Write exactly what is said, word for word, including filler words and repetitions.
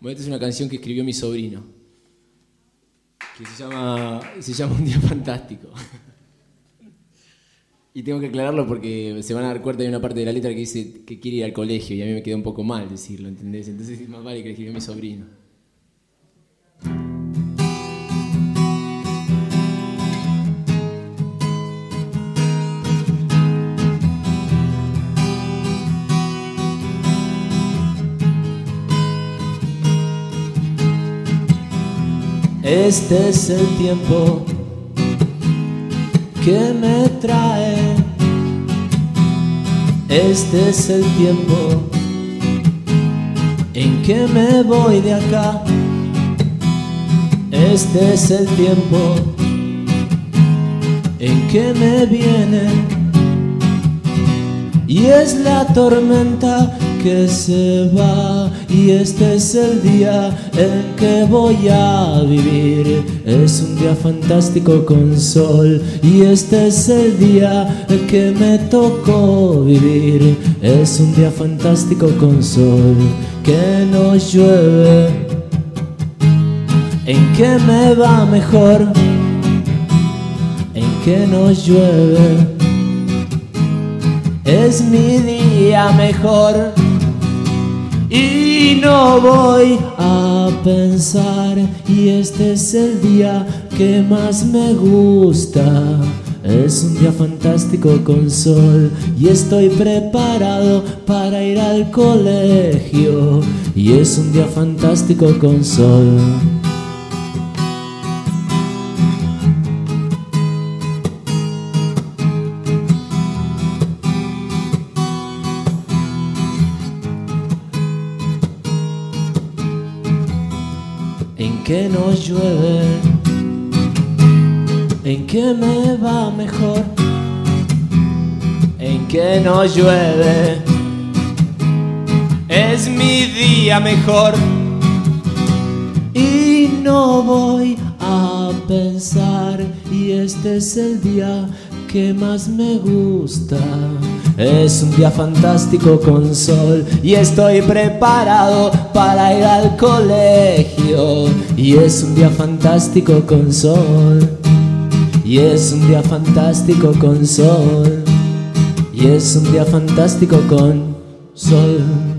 Bueno, esta es una canción que escribió mi sobrino, que se llama, se llama Un día fantástico. Y tengo que aclararlo porque se van a dar cuenta de una parte de la letra que dice que quiere ir al colegio y a mí me queda un poco mal decirlo, ¿entendés? Entonces es más vale que lo escribió mi sobrino. Este es el tiempo que me trae. Este es el tiempo en que me voy de acá. Este es el tiempo en que me viene. Y es la tormenta que se va. Y este es el día en que voy a vivir. Es un día fantástico con sol. Y este es el día en que me tocó vivir. Es un día fantástico con sol. Que no llueve, en que me va mejor. En que no llueve, es mi día mejor. Y no voy a pensar. Y este es el día que más me gusta. Es un día fantástico con sol. Y estoy preparado para ir al colegio. Y es un día fantástico con sol. En que no llueve, en que me va mejor. En que no llueve, es mi día mejor. Y no voy a pensar. Y este es el día que más me gusta. Es un día fantástico con sol. Y estoy preparado para ir al colegio. Y es un día fantástico con sol. Y es un día fantástico con sol. Y es un día fantástico con sol.